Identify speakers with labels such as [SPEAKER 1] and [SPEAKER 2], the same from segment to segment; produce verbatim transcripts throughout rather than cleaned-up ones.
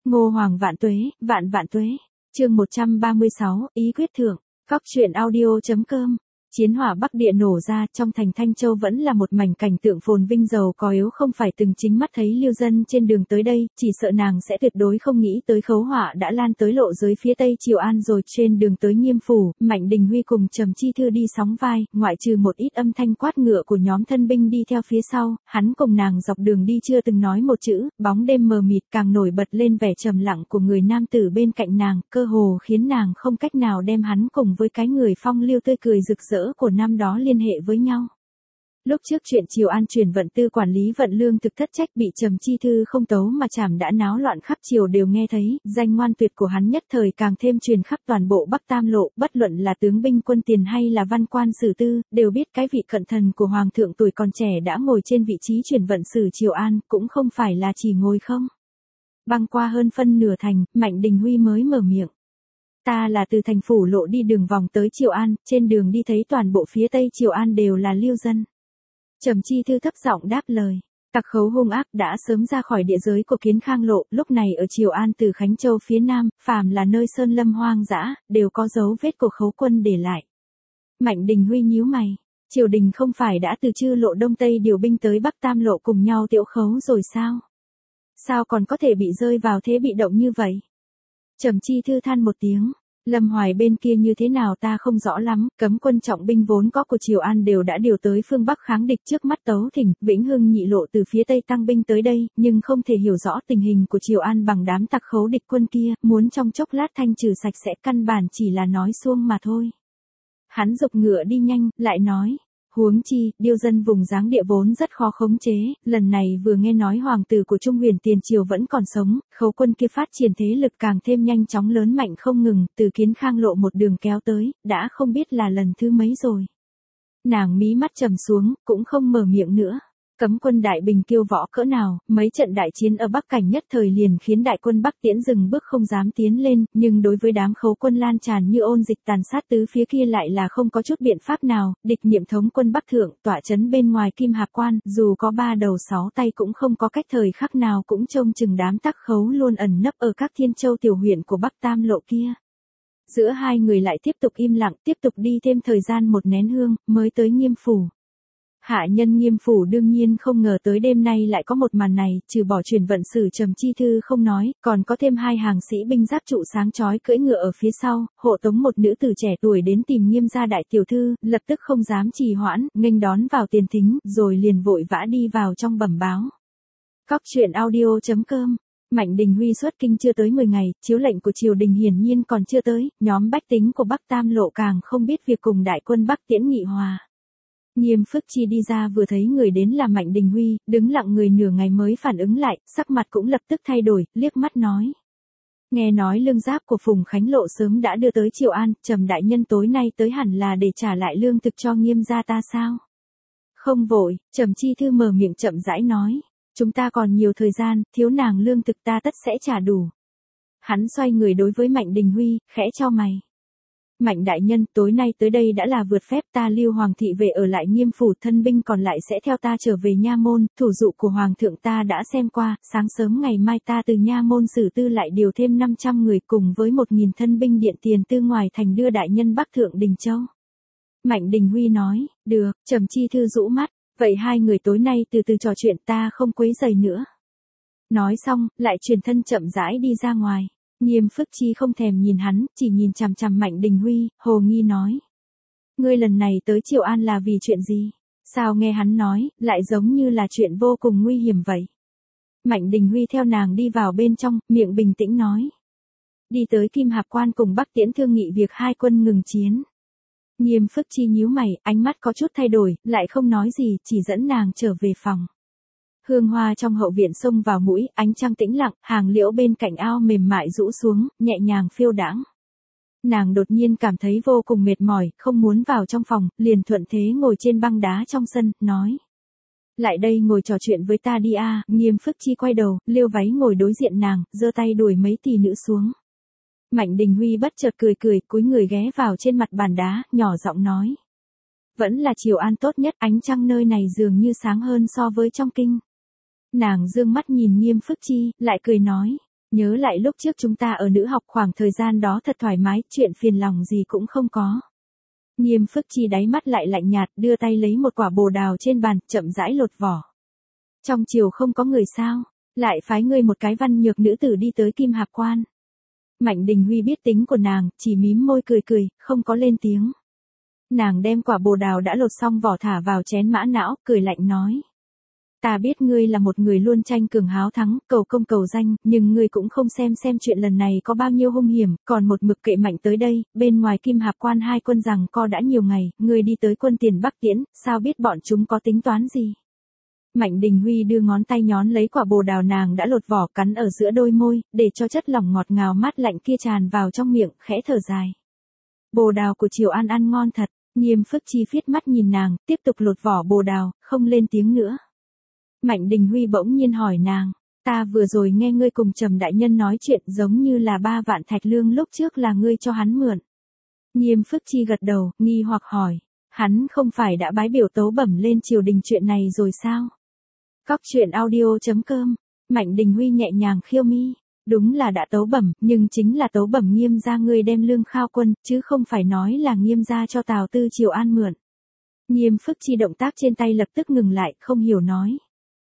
[SPEAKER 1] Ngô Hoàng vạn tuế, vạn vạn tuế. Chương một trăm ba mươi sáu, ý quyết thượng. Cóc truyện audio chấm com. Chiến hỏa Bắc Địa nổ ra, trong thành Thanh Châu vẫn là một mảnh cảnh tượng phồn vinh giàu có, yếu không phải từng chính mắt thấy Lưu Dân trên đường tới đây, chỉ sợ nàng sẽ tuyệt đối không nghĩ tới khấu hỏa đã lan tới lộ giới phía Tây Triều An rồi. Trên đường tới Nghiêm phủ, Mạnh Đình Huy cùng Trầm Chi Thư đi sóng vai, ngoại trừ một ít âm thanh quát ngựa của nhóm thân binh đi theo phía sau, hắn cùng nàng dọc đường đi chưa từng nói một chữ. Bóng đêm mờ mịt càng nổi bật lên vẻ trầm lặng của người nam tử bên cạnh nàng, cơ hồ khiến nàng không cách nào đem hắn cùng với cái người phong lưu tươi cười rực rỡ của năm đó liên hệ với nhau. Lúc trước chuyện Triều An chuyển vận tư quản lý vận lương thực thất trách bị Trầm Chi Thư không tấu mà chảm đã náo loạn khắp triều đều nghe thấy, danh ngoan tuyệt của hắn nhất thời càng thêm truyền khắp toàn bộ Bắc Tam Lộ, bất luận là tướng binh quân tiền hay là văn quan sử tư, đều biết cái vị cận thần của hoàng thượng tuổi còn trẻ đã ngồi trên vị trí chuyển vận sử Triều An, cũng không phải là chỉ ngồi không. Băng qua hơn phân nửa thành, Mạnh Đình Huy mới mở miệng. Ta là từ thành phủ lộ đi đường vòng tới Triều An, trên đường đi thấy toàn bộ phía Tây Triều An đều là Lưu dân. Trầm Chi Thư thấp giọng đáp lời. Tặc khấu hung ác đã sớm ra khỏi địa giới của Kiến Khang Lộ, lúc này ở Triều An từ Khánh Châu phía Nam, phàm là nơi sơn lâm hoang dã, đều có dấu vết của khấu quân để lại. Mạnh Đình Huy nhíu mày. Triều đình không phải đã từ Chư Lộ Đông Tây điều binh tới Bắc Tam Lộ cùng nhau tiễu khấu rồi sao? Sao còn có thể bị rơi vào thế bị động như vậy? Trầm Chi Thư than một tiếng. Lâm Hoài bên kia như thế nào ta không rõ lắm, cấm quân trọng binh vốn có của Triều An đều đã điều tới phương Bắc kháng địch, trước mắt Tấu Thỉnh, Vĩnh Hưng nhị lộ từ phía Tây tăng binh tới đây, nhưng không thể hiểu rõ tình hình của Triều An bằng đám tặc khấu địch quân kia, muốn trong chốc lát thanh trừ sạch sẽ, căn bản chỉ là nói suông mà thôi. Hắn dục ngựa đi nhanh, lại nói. Huống chi, điêu dân vùng giáng địa vốn rất khó khống chế, lần này vừa nghe nói hoàng tử của Trung Huyền Tiền Triều vẫn còn sống, khấu quân kia phát triển thế lực càng thêm nhanh chóng lớn mạnh không ngừng, từ Kiến Khang Lộ một đường kéo tới, đã không biết là lần thứ mấy rồi. Nàng mí mắt trầm xuống, cũng không mở miệng nữa. Cấm quân đại bình kiêu võ cỡ nào, mấy trận đại chiến ở Bắc Cảnh nhất thời liền khiến đại quân Bắc Tiễn dừng bước không dám tiến lên, nhưng đối với đám khấu quân lan tràn như ôn dịch tàn sát tứ phía kia lại là không có chút biện pháp nào. Địch nhiệm thống quân Bắc Thượng tọa trấn bên ngoài Kim Hạp Quan, dù có ba đầu sáu tay cũng không có cách thời khắc nào cũng trông chừng đám tắc khấu luôn ẩn nấp ở các thiên châu tiểu huyện của Bắc Tam Lộ kia. Giữa hai người lại tiếp tục im lặng, tiếp tục đi thêm thời gian một nén hương, mới tới Nghiêm phủ. Hạ nhân Nghiêm phủ đương nhiên không ngờ tới đêm nay lại có một màn này, trừ bỏ chuyển vận sử Trầm Chi Thư không nói, còn có thêm hai hàng sĩ binh giáp trụ sáng chói cưỡi ngựa ở phía sau, hộ tống một nữ tử trẻ tuổi đến tìm Nghiêm gia đại tiểu thư, lập tức không dám trì hoãn, nghênh đón vào tiền thính, rồi liền vội vã đi vào trong bẩm báo. Cóc truyện audio chấm com. Mạnh Đình Huy xuất kinh chưa tới mười ngày, chiếu lệnh của triều đình hiển nhiên còn chưa tới, nhóm bách tính của Bắc Tam Lộ càng không biết việc cùng đại quân Bắc Tiễn nghị hòa. Nghiêm Phước Chi đi ra vừa thấy người đến là Mạnh Đình Huy, đứng lặng người nửa ngày mới phản ứng lại, sắc mặt cũng lập tức thay đổi, liếc mắt nói. Nghe nói lương giáp của Phùng Khánh Lộ sớm đã đưa tới Triều An, Trầm đại nhân tối nay tới hẳn là để trả lại lương thực cho Nghiêm gia ta sao? Không vội, Trầm Chi Thư mở miệng chậm rãi nói. Chúng ta còn nhiều thời gian, thiếu nàng lương thực ta tất sẽ trả đủ. Hắn xoay người đối với Mạnh Đình Huy, khẽ chau mày. Mạnh đại nhân, tối nay tới đây đã là vượt phép, ta lưu hoàng thị về ở lại Nghiêm phủ, thân binh còn lại sẽ theo ta trở về nha môn, thủ dụ của hoàng thượng ta đã xem qua, sáng sớm ngày mai ta từ nha môn sử tư lại điều thêm năm trăm người cùng với một nghìn thân binh điện tiền tư ngoài thành đưa đại nhân Bắc Thượng Đình Châu. Mạnh Đình Huy nói, được, Trầm Chi Thư rũ mắt, vậy hai người tối nay từ từ trò chuyện, ta không quấy rầy nữa. Nói xong, lại truyền thân chậm rãi đi ra ngoài. Nghiêm Phước Chi không thèm nhìn hắn, chỉ nhìn chằm chằm Mạnh Đình Huy, hồ nghi nói. Ngươi lần này tới Triều An là vì chuyện gì? Sao nghe hắn nói, lại giống như là chuyện vô cùng nguy hiểm vậy? Mạnh Đình Huy theo nàng đi vào bên trong, miệng bình tĩnh nói. Đi tới Kim Hạp Quan cùng Bắc Tiễn thương nghị việc hai quân ngừng chiến. Nghiêm Phước Chi nhíu mày, ánh mắt có chút thay đổi, lại không nói gì, chỉ dẫn nàng trở về phòng. Hương hoa trong hậu viện xông vào mũi, ánh trăng tĩnh lặng, hàng liễu bên cạnh ao mềm mại rũ xuống, nhẹ nhàng phiêu đãng. Nàng đột nhiên cảm thấy vô cùng mệt mỏi, không muốn vào trong phòng, liền thuận thế ngồi trên băng đá trong sân, nói. Lại đây ngồi trò chuyện với ta đi a. Nghiêm Phước Chi quay đầu, liêu váy ngồi đối diện nàng, giơ tay đuổi mấy tỷ nữ xuống. Mạnh Đình Huy bất chợt cười cười, cúi người ghé vào trên mặt bàn đá, nhỏ giọng nói. Vẫn là Triều An tốt nhất, ánh trăng nơi này dường như sáng hơn so với trong kinh. Nàng dương mắt nhìn Nghiêm Phước Chi, lại cười nói. Nhớ lại lúc trước chúng ta ở nữ học khoảng thời gian đó thật thoải mái, chuyện phiền lòng gì cũng không có. Nghiêm Phức Chi đáy mắt lại lạnh nhạt, đưa tay lấy một quả bồ đào trên bàn, chậm rãi lột vỏ. Trong triều không có người sao, lại phái ngươi một cái văn nhược nữ tử đi tới Kim Hạp Quan. Mạnh Đình Huy biết tính của nàng, chỉ mím môi cười cười, không có lên tiếng. Nàng đem quả bồ đào đã lột xong vỏ thả vào chén mã não, cười lạnh nói. Ta biết ngươi là một người luôn tranh cường háo thắng, cầu công cầu danh, nhưng ngươi cũng không xem xem chuyện lần này có bao nhiêu hung hiểm, còn một mực kệ Mạnh tới đây, bên ngoài Kim Hạp Quan hai quân rằng co đã nhiều ngày, ngươi đi tới quân tiền Bắc Tiễn, sao biết bọn chúng có tính toán gì. Mạnh Đình Huy đưa ngón tay nhón lấy quả bồ đào nàng đã lột vỏ cắn ở giữa đôi môi, để cho chất lỏng ngọt ngào mát lạnh kia tràn vào trong miệng, khẽ thở dài. Bồ đào của Triều An ăn ngon thật, Nghiêm Phức Chi phiết mắt nhìn nàng, tiếp tục lột vỏ bồ đào, không lên tiếng nữa. Mạnh Đình Huy bỗng nhiên hỏi nàng, ta vừa rồi nghe ngươi cùng Trầm đại nhân nói chuyện giống như là ba vạn thạch lương lúc trước là ngươi cho hắn mượn. Nghiêm Phức Chi gật đầu, nghi hoặc hỏi, hắn không phải đã bái biểu tấu bẩm lên triều đình chuyện này rồi sao? Cóc truyện audio chấm com, Mạnh Đình Huy nhẹ nhàng khiêu mi, đúng là đã tấu bẩm, nhưng chính là tấu bẩm Nghiêm gia ngươi đem lương khao quân, chứ không phải nói là Nghiêm gia cho Tào Tư Triều An mượn. Nghiêm Phức Chi động tác trên tay lập tức ngừng lại, không hiểu nói.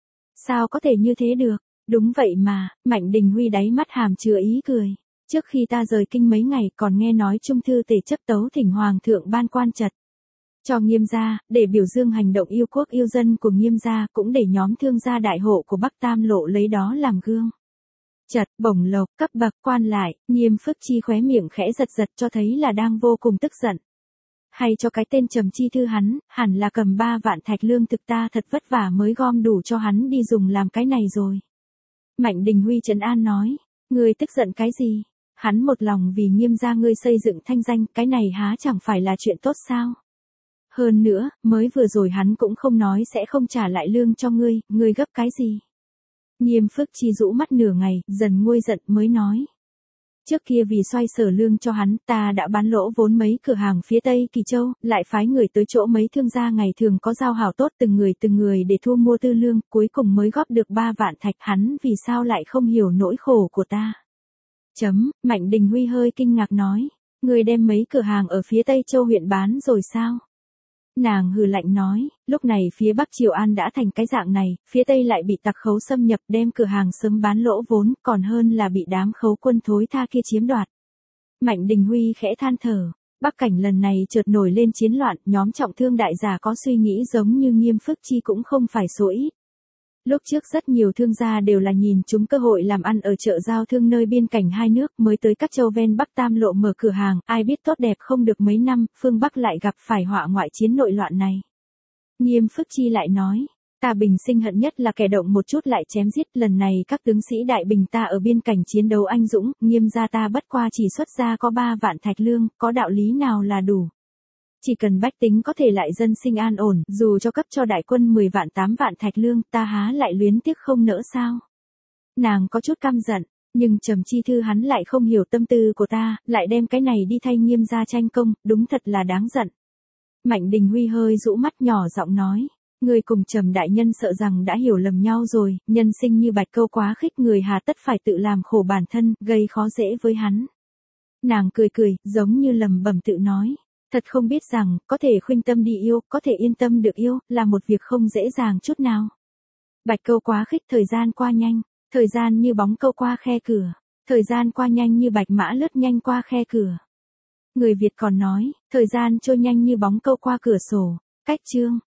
[SPEAKER 1] Sao có thể như thế được? Đúng vậy mà, Mạnh Đình Huy đáy mắt hàm chứa ý cười. Trước khi ta rời kinh mấy ngày còn nghe nói trung thư tể chấp tấu thỉnh hoàng thượng ban quan trật cho Nghiêm gia, để biểu dương hành động yêu quốc yêu dân của Nghiêm gia, cũng để nhóm thương gia đại hộ của Bắc Tam Lộ lấy đó làm gương. Trật, bổng lộc, cấp bậc, quan lại, Nghiêm Phức Chi khóe miệng khẽ giật giật cho thấy là đang vô cùng tức giận. Hay cho cái tên Trầm Chi Thư hắn, hẳn là cầm ba vạn thạch lương thực ta thật vất vả mới gom đủ cho hắn đi dùng làm cái này rồi. Mạnh Đình Huy trấn an nói, ngươi tức giận cái gì? Hắn một lòng vì Nghiêm gia ngươi xây dựng thanh danh, cái này há chẳng phải là chuyện tốt sao? Hơn nữa, mới vừa rồi hắn cũng không nói sẽ không trả lại lương cho ngươi, ngươi gấp cái gì? Nghiêm Phức Chi rũ mắt nửa ngày, dần nguôi giận mới nói. Trước kia vì xoay sở lương cho hắn, ta đã bán lỗ vốn mấy cửa hàng phía Tây Kỳ Châu, lại phái người tới chỗ mấy thương gia ngày thường có giao hảo tốt từng người từng người để thu mua tư lương, cuối cùng mới góp được ba vạn thạch, hắn vì sao lại không hiểu nỗi khổ của ta. Chấm, Mạnh Đình Huy hơi kinh ngạc nói, người đem mấy cửa hàng ở phía Tây Châu huyện bán rồi sao? Nàng hừ lạnh nói, lúc này phía Bắc Triều An đã thành cái dạng này, phía Tây lại bị tặc khấu xâm nhập đem cửa hàng sớm bán lỗ vốn, còn hơn là bị đám khấu quân thối tha kia chiếm đoạt. Mạnh Đình Huy khẽ than thở, Bắc Cảnh lần này chợt nổi lên chiến loạn, nhóm trọng thương đại giả có suy nghĩ giống như Nghiêm Phức Chi cũng không phải số ít. Lúc trước rất nhiều thương gia đều là nhìn chúng cơ hội làm ăn ở chợ giao thương nơi biên cảnh hai nước mới tới các châu ven Bắc Tam Lộ mở cửa hàng, ai biết tốt đẹp không được mấy năm, phương Bắc lại gặp phải họa ngoại chiến nội loạn này. Nghiêm Phức Chi lại nói, ta bình sinh hận nhất là kẻ động một chút lại chém giết, lần này các tướng sĩ đại bình ta ở biên cảnh chiến đấu anh dũng, Nghiêm gia ta bất qua chỉ xuất ra có ba vạn thạch lương, có đạo lý nào là đủ. Chỉ cần bách tính có thể lại dân sinh an ổn, dù cho cấp cho đại quân mười vạn tám vạn thạch lương, ta há lại luyến tiếc không nỡ sao. Nàng có chút căm giận, nhưng Trầm Chi Thư hắn lại không hiểu tâm tư của ta, lại đem cái này đi thay Nghiêm gia tranh công, đúng thật là đáng giận. Mạnh Đình Huy hơi rũ mắt nhỏ giọng nói, người cùng Trầm đại nhân sợ rằng đã hiểu lầm nhau rồi, nhân sinh như bạch câu quá khích người hà tất phải tự làm khổ bản thân, gây khó dễ với hắn. Nàng cười cười, giống như lầm bầm tự nói. Thật không biết rằng, có thể khuynh tâm đi yêu, có thể yên tâm được yêu, là một việc không dễ dàng chút nào. Bạch câu quá khích thời gian qua nhanh, thời gian như bóng câu qua khe cửa, thời gian qua nhanh như bạch mã lướt nhanh qua khe cửa. Người Việt còn nói, thời gian trôi nhanh như bóng câu qua cửa sổ, cách chương.